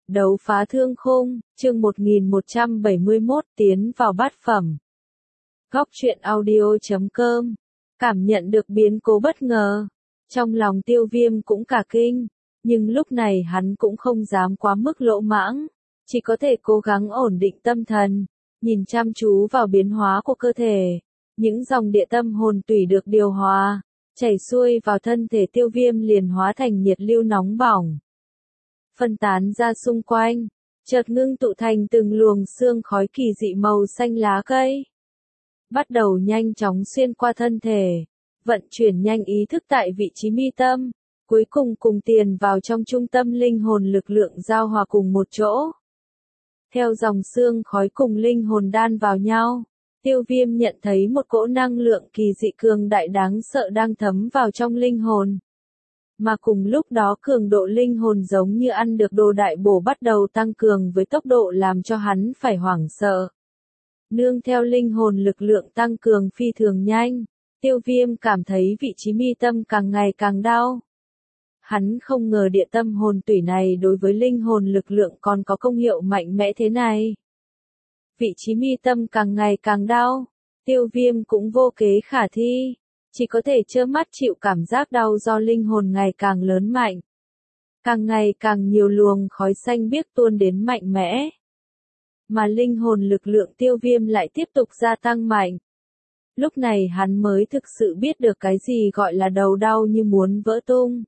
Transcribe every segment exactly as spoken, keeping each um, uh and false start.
Đấu phá thương khung, chương một nghìn một trăm bảy mươi mốt tiến vào bát phẩm. Góc truyện audio chấm com. Cảm nhận được biến cố bất ngờ. Trong lòng Tiêu Viêm cũng cả kinh, nhưng lúc này hắn cũng không dám quá mức lỗ mãng, chỉ có thể cố gắng ổn định tâm thần, nhìn chăm chú vào biến hóa của cơ thể. Những dòng địa tâm hồn tủy được điều hòa, chảy xuôi vào thân thể Tiêu Viêm liền hóa thành nhiệt lưu nóng bỏng, phân tán ra xung quanh, chợt ngưng tụ thành từng luồng sương khói kỳ dị màu xanh lá cây. Bắt đầu nhanh chóng xuyên qua thân thể, vận chuyển nhanh ý thức tại vị trí mi tâm, cuối cùng cùng tiền vào trong trung tâm linh hồn, lực lượng giao hòa cùng một chỗ. Theo dòng sương khói cùng linh hồn đan vào nhau, Tiêu Viêm nhận thấy một cỗ năng lượng kỳ dị cường đại đáng sợ đang thấm vào trong linh hồn. Mà cùng lúc đó cường độ linh hồn giống như ăn được đồ đại bổ bắt đầu tăng cường với tốc độ làm cho hắn phải hoảng sợ. Nương theo linh hồn lực lượng tăng cường phi thường nhanh, Tiêu Viêm cảm thấy vị trí mi tâm càng ngày càng đau. Hắn không ngờ địa tâm hồn tủy này đối với linh hồn lực lượng còn có công hiệu mạnh mẽ thế này. Vị trí mi tâm càng ngày càng đau, Tiêu Viêm cũng vô kế khả thi, chỉ có thể trơ mắt chịu cảm giác đau do linh hồn ngày càng lớn mạnh. Càng ngày càng nhiều luồng khói xanh biếc tuôn đến mạnh mẽ. Mà linh hồn lực lượng Tiêu Viêm lại tiếp tục gia tăng mạnh. Lúc này hắn mới thực sự biết được cái gì gọi là đầu đau như muốn vỡ tung.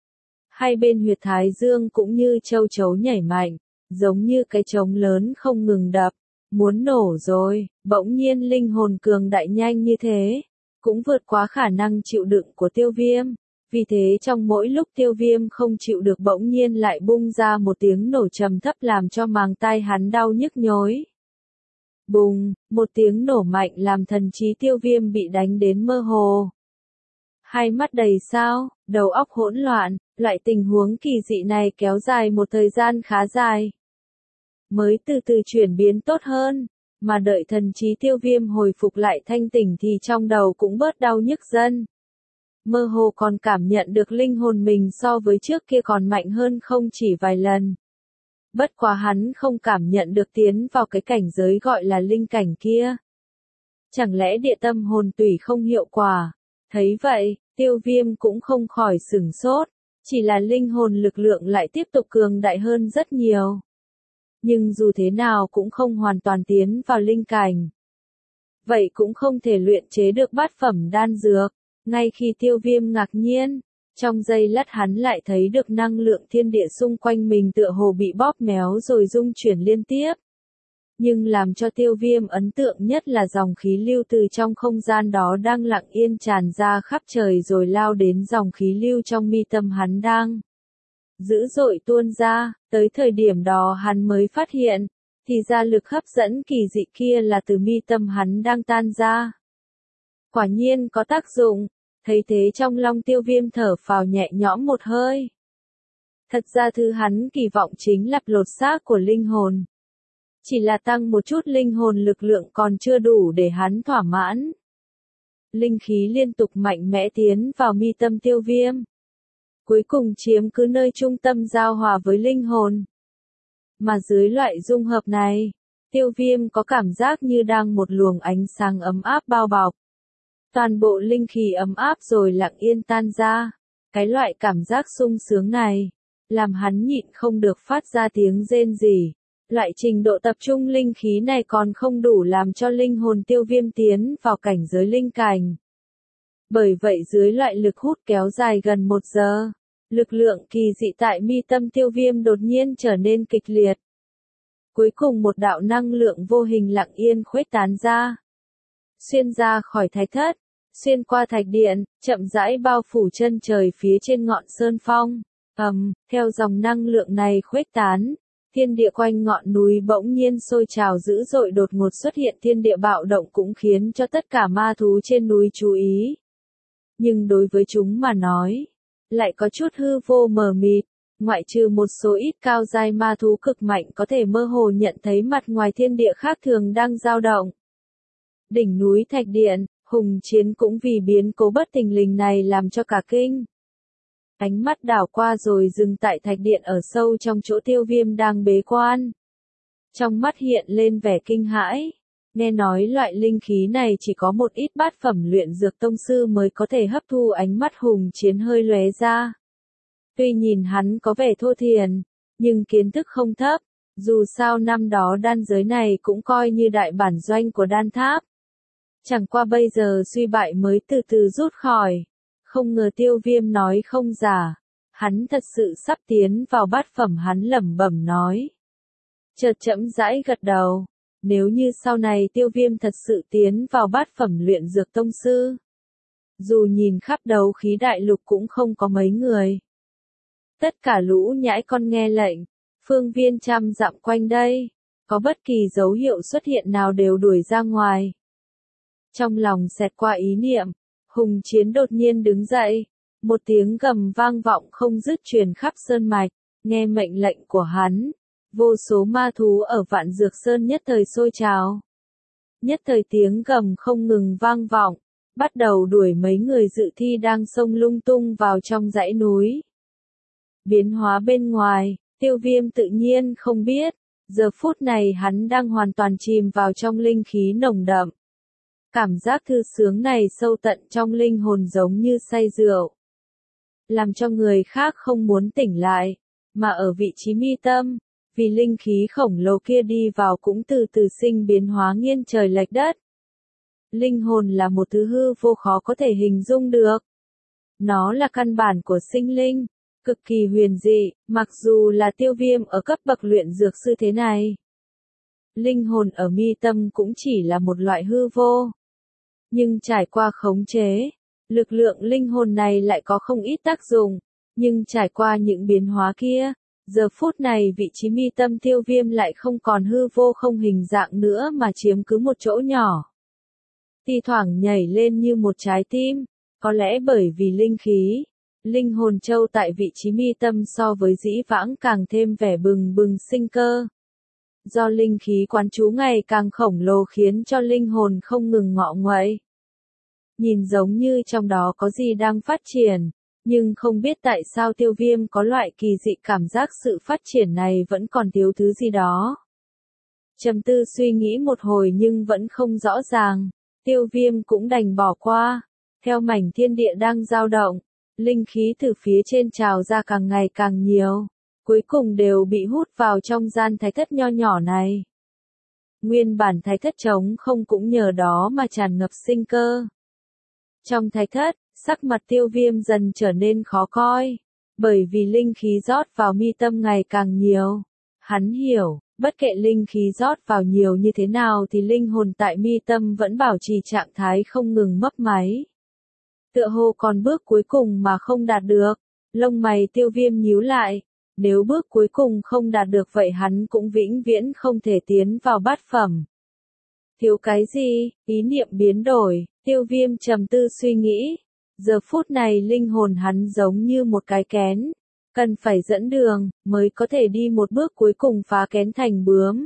Hai bên huyệt thái dương cũng như châu chấu nhảy mạnh, giống như cái trống lớn không ngừng đập, muốn nổ rồi. Bỗng nhiên linh hồn cường đại nhanh như thế, cũng vượt quá khả năng chịu đựng của Tiêu Viêm. Vì thế trong mỗi lúc Tiêu Viêm không chịu được bỗng nhiên lại bung ra một tiếng nổ trầm thấp làm cho màng tai hắn đau nhức nhối. Bùng, một tiếng nổ mạnh làm thần trí Tiêu Viêm bị đánh đến mơ hồ. Hai mắt đầy sao, đầu óc hỗn loạn, loại tình huống kỳ dị này kéo dài một thời gian khá dài. Mới từ từ chuyển biến tốt hơn, mà đợi thần trí Tiêu Viêm hồi phục lại thanh tỉnh thì trong đầu cũng bớt đau nhức dần. Mơ hồ còn cảm nhận được linh hồn mình so với trước kia còn mạnh hơn không chỉ vài lần. Bất quá hắn không cảm nhận được tiến vào cái cảnh giới gọi là linh cảnh kia. Chẳng lẽ địa tâm hồn tủy không hiệu quả? Thấy vậy, Tiêu Viêm cũng không khỏi sửng sốt, chỉ là linh hồn lực lượng lại tiếp tục cường đại hơn rất nhiều. Nhưng dù thế nào cũng không hoàn toàn tiến vào linh cảnh. Vậy cũng không thể luyện chế được bát phẩm đan dược. Ngay khi Tiêu Viêm ngạc nhiên, trong giây lát hắn lại thấy được năng lượng thiên địa xung quanh mình tựa hồ bị bóp méo rồi rung chuyển liên tiếp. Nhưng làm cho Tiêu Viêm ấn tượng nhất là dòng khí lưu từ trong không gian đó đang lặng yên tràn ra khắp trời rồi lao đến dòng khí lưu trong mi tâm hắn đang dữ dội tuôn ra. Tới thời điểm đó hắn mới phát hiện, thì ra lực hấp dẫn kỳ dị kia là từ mi tâm hắn đang tan ra. Quả nhiên có tác dụng. Thấy thế trong lòng Tiêu Viêm thở phào nhẹ nhõm một hơi. Thật ra thứ hắn kỳ vọng chính là lột xác của linh hồn. Chỉ là tăng một chút linh hồn lực lượng còn chưa đủ để hắn thỏa mãn. Linh khí liên tục mạnh mẽ tiến vào mi tâm Tiêu Viêm. Cuối cùng chiếm cứ nơi trung tâm giao hòa với linh hồn. Mà dưới loại dung hợp này, Tiêu Viêm có cảm giác như đang một luồng ánh sáng ấm áp bao bọc. Toàn bộ linh khí ấm áp rồi lặng yên tan ra. Cái loại cảm giác sung sướng này, làm hắn nhịn không được phát ra tiếng rên rỉ. Loại trình độ tập trung linh khí này còn không đủ làm cho linh hồn Tiêu Viêm tiến vào cảnh giới linh cảnh. Bởi vậy dưới loại lực hút kéo dài gần một giờ, lực lượng kỳ dị tại mi tâm Tiêu Viêm đột nhiên trở nên kịch liệt. Cuối cùng một đạo năng lượng vô hình lặng yên khuếch tán ra. Xuyên ra khỏi thạch thất, xuyên qua thạch điện, chậm rãi bao phủ chân trời phía trên ngọn sơn phong. Ầm, um, theo dòng năng lượng này khuếch tán, thiên địa quanh ngọn núi bỗng nhiên sôi trào dữ dội, đột ngột xuất hiện thiên địa bạo động cũng khiến cho tất cả ma thú trên núi chú ý. Nhưng đối với chúng mà nói, lại có chút hư vô mờ mịt, ngoại trừ một số ít cao giai ma thú cực mạnh có thể mơ hồ nhận thấy mặt ngoài thiên địa khác thường đang dao động. Đỉnh núi Thạch Điện, Hùng Chiến cũng vì biến cố bất thình lình này làm cho cả kinh. Ánh mắt đảo qua rồi dừng tại thạch điện ở sâu trong chỗ Tiêu Viêm đang bế quan. Trong mắt hiện lên vẻ kinh hãi. Nghe nói loại linh khí này chỉ có một ít bát phẩm luyện dược tông sư mới có thể hấp thu. Ánh mắt Hùng Chiến hơi lóe ra. Tuy nhìn hắn có vẻ thô thiển, nhưng kiến thức không thấp. Dù sao năm đó đan giới này cũng coi như đại bản doanh của đan tháp. Chẳng qua bây giờ suy bại mới từ từ rút khỏi. Không ngờ Tiêu Viêm nói không giả. Hắn thật sự sắp tiến vào bát phẩm, hắn lẩm bẩm nói. Chợt chậm rãi gật đầu. Nếu như sau này Tiêu Viêm thật sự tiến vào bát phẩm luyện dược tông sư. Dù nhìn khắp đấu khí đại lục cũng không có mấy người. Tất cả lũ nhãi con nghe lệnh. Phương viên trăm dặm quanh đây. Có bất kỳ dấu hiệu xuất hiện nào đều đuổi ra ngoài. Trong lòng xẹt qua ý niệm. Hùng Chiến đột nhiên đứng dậy. Một tiếng gầm vang vọng không dứt truyền khắp sơn mạch. Nghe mệnh lệnh của hắn. Vô số ma thú ở Vạn Dược Sơn nhất thời sôi trào. Nhất thời tiếng gầm không ngừng vang vọng, bắt đầu đuổi mấy người dự thi đang xông lung tung vào trong dãy núi. Biến hóa bên ngoài, Tiêu Viêm tự nhiên không biết, giờ phút này hắn đang hoàn toàn chìm vào trong linh khí nồng đậm. Cảm giác thư sướng này sâu tận trong linh hồn giống như say rượu. Làm cho người khác không muốn tỉnh lại, mà ở vị trí mi tâm. Vì linh khí khổng lồ kia đi vào cũng từ từ sinh biến hóa nghiêng trời lệch đất. Linh hồn là một thứ hư vô khó có thể hình dung được. Nó là căn bản của sinh linh, cực kỳ huyền dị, mặc dù là Tiêu Viêm ở cấp bậc luyện dược sư thế này. Linh hồn ở mi tâm cũng chỉ là một loại hư vô. Nhưng trải qua khống chế, lực lượng linh hồn này lại có không ít tác dụng, nhưng trải qua những biến hóa kia. Giờ phút này vị trí mi tâm Tiêu Viêm lại không còn hư vô không hình dạng nữa mà chiếm cứ một chỗ nhỏ. Thi thoảng nhảy lên như một trái tim, có lẽ bởi vì linh khí, linh hồn châu tại vị trí mi tâm so với dĩ vãng càng thêm vẻ bừng bừng sinh cơ. Do linh khí quán trú ngày càng khổng lồ khiến cho linh hồn không ngừng ngọ nguậy. Nhìn giống như trong đó có gì đang phát triển. Nhưng không biết tại sao Tiêu Viêm có loại kỳ dị cảm giác sự phát triển này vẫn còn thiếu thứ gì đó. Trầm tư suy nghĩ một hồi nhưng vẫn không rõ ràng, Tiêu Viêm cũng đành bỏ qua. Theo mảnh thiên địa đang dao động, linh khí từ phía trên trào ra càng ngày càng nhiều, cuối cùng đều bị hút vào trong gian thái thất nho nhỏ này. Nguyên bản thái thất trống không cũng nhờ đó mà tràn ngập sinh cơ. Trong thái thất, sắc mặt Tiêu Viêm dần trở nên khó coi, bởi vì linh khí rót vào mi tâm ngày càng nhiều. Hắn hiểu, bất kể linh khí rót vào nhiều như thế nào thì linh hồn tại mi tâm vẫn bảo trì trạng thái không ngừng mấp máy. Tựa hồ còn bước cuối cùng mà không đạt được, lông mày Tiêu Viêm nhíu lại, nếu bước cuối cùng không đạt được vậy hắn cũng vĩnh viễn không thể tiến vào bát phẩm. Thiếu cái gì? Ý niệm biến đổi, Tiêu Viêm trầm tư suy nghĩ. Giờ phút này linh hồn hắn giống như một cái kén, cần phải dẫn đường, mới có thể đi một bước cuối cùng phá kén thành bướm.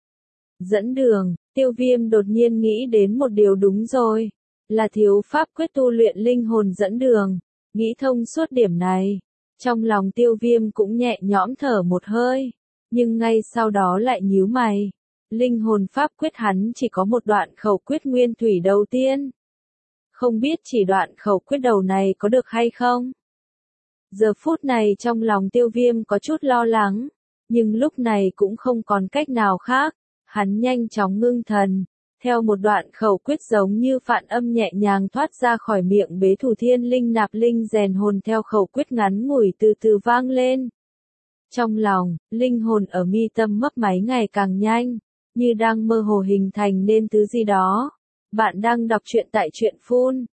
Dẫn đường, Tiêu Viêm đột nhiên nghĩ đến một điều đúng rồi, là thiếu pháp quyết tu luyện linh hồn dẫn đường, nghĩ thông suốt điểm này. Trong lòng Tiêu Viêm cũng nhẹ nhõm thở một hơi, nhưng ngay sau đó lại nhíu mày. Linh hồn pháp quyết hắn chỉ có một đoạn khẩu quyết nguyên thủy đầu tiên. Không biết chỉ đoạn khẩu quyết đầu này có được hay không? Giờ phút này trong lòng Tiêu Viêm có chút lo lắng, nhưng lúc này cũng không còn cách nào khác. Hắn nhanh chóng ngưng thần, theo một đoạn khẩu quyết giống như phạn âm nhẹ nhàng thoát ra khỏi miệng bế thủ thiên linh nạp linh rèn hồn theo khẩu quyết ngắn ngủi từ từ vang lên. Trong lòng, linh hồn ở mi tâm mấp máy ngày càng nhanh, như đang mơ hồ hình thành nên thứ gì đó. Bạn đang đọc truyện tại truyện phun.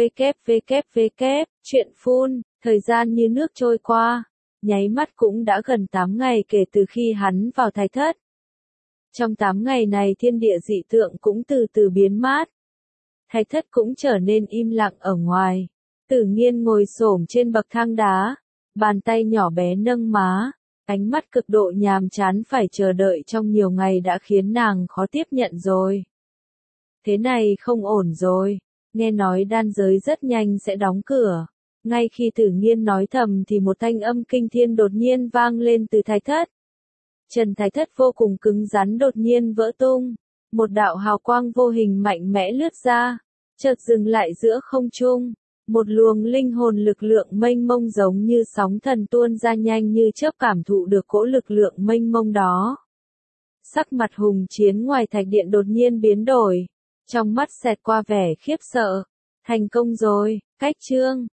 www. Truyện phun, thời gian như nước trôi qua. Nháy mắt cũng đã gần tám ngày kể từ khi hắn vào thái thất. Trong tám ngày này thiên địa dị tượng cũng từ từ biến mát. Thái thất cũng trở nên im lặng ở ngoài. Tử Nghiên ngồi xổm trên bậc thang đá. Bàn tay nhỏ bé nâng má. Ánh mắt cực độ nhàm chán phải chờ đợi trong nhiều ngày đã khiến nàng khó tiếp nhận rồi. Thế này không ổn rồi, nghe nói đan giới rất nhanh sẽ đóng cửa. Ngay khi Tử Nghiên nói thầm thì một thanh âm kinh thiên đột nhiên vang lên từ thái thất. Trần thái thất vô cùng cứng rắn đột nhiên vỡ tung. Một đạo hào quang vô hình mạnh mẽ lướt ra, chợt dừng lại giữa không trung. Một luồng linh hồn lực lượng mênh mông giống như sóng thần tuôn ra nhanh như chớp cảm thụ được cỗ lực lượng mênh mông đó. Sắc mặt Hùng Chiến ngoài thạch điện đột nhiên biến đổi. Trong mắt xẹt qua vẻ khiếp sợ. Thành công rồi, cách chương.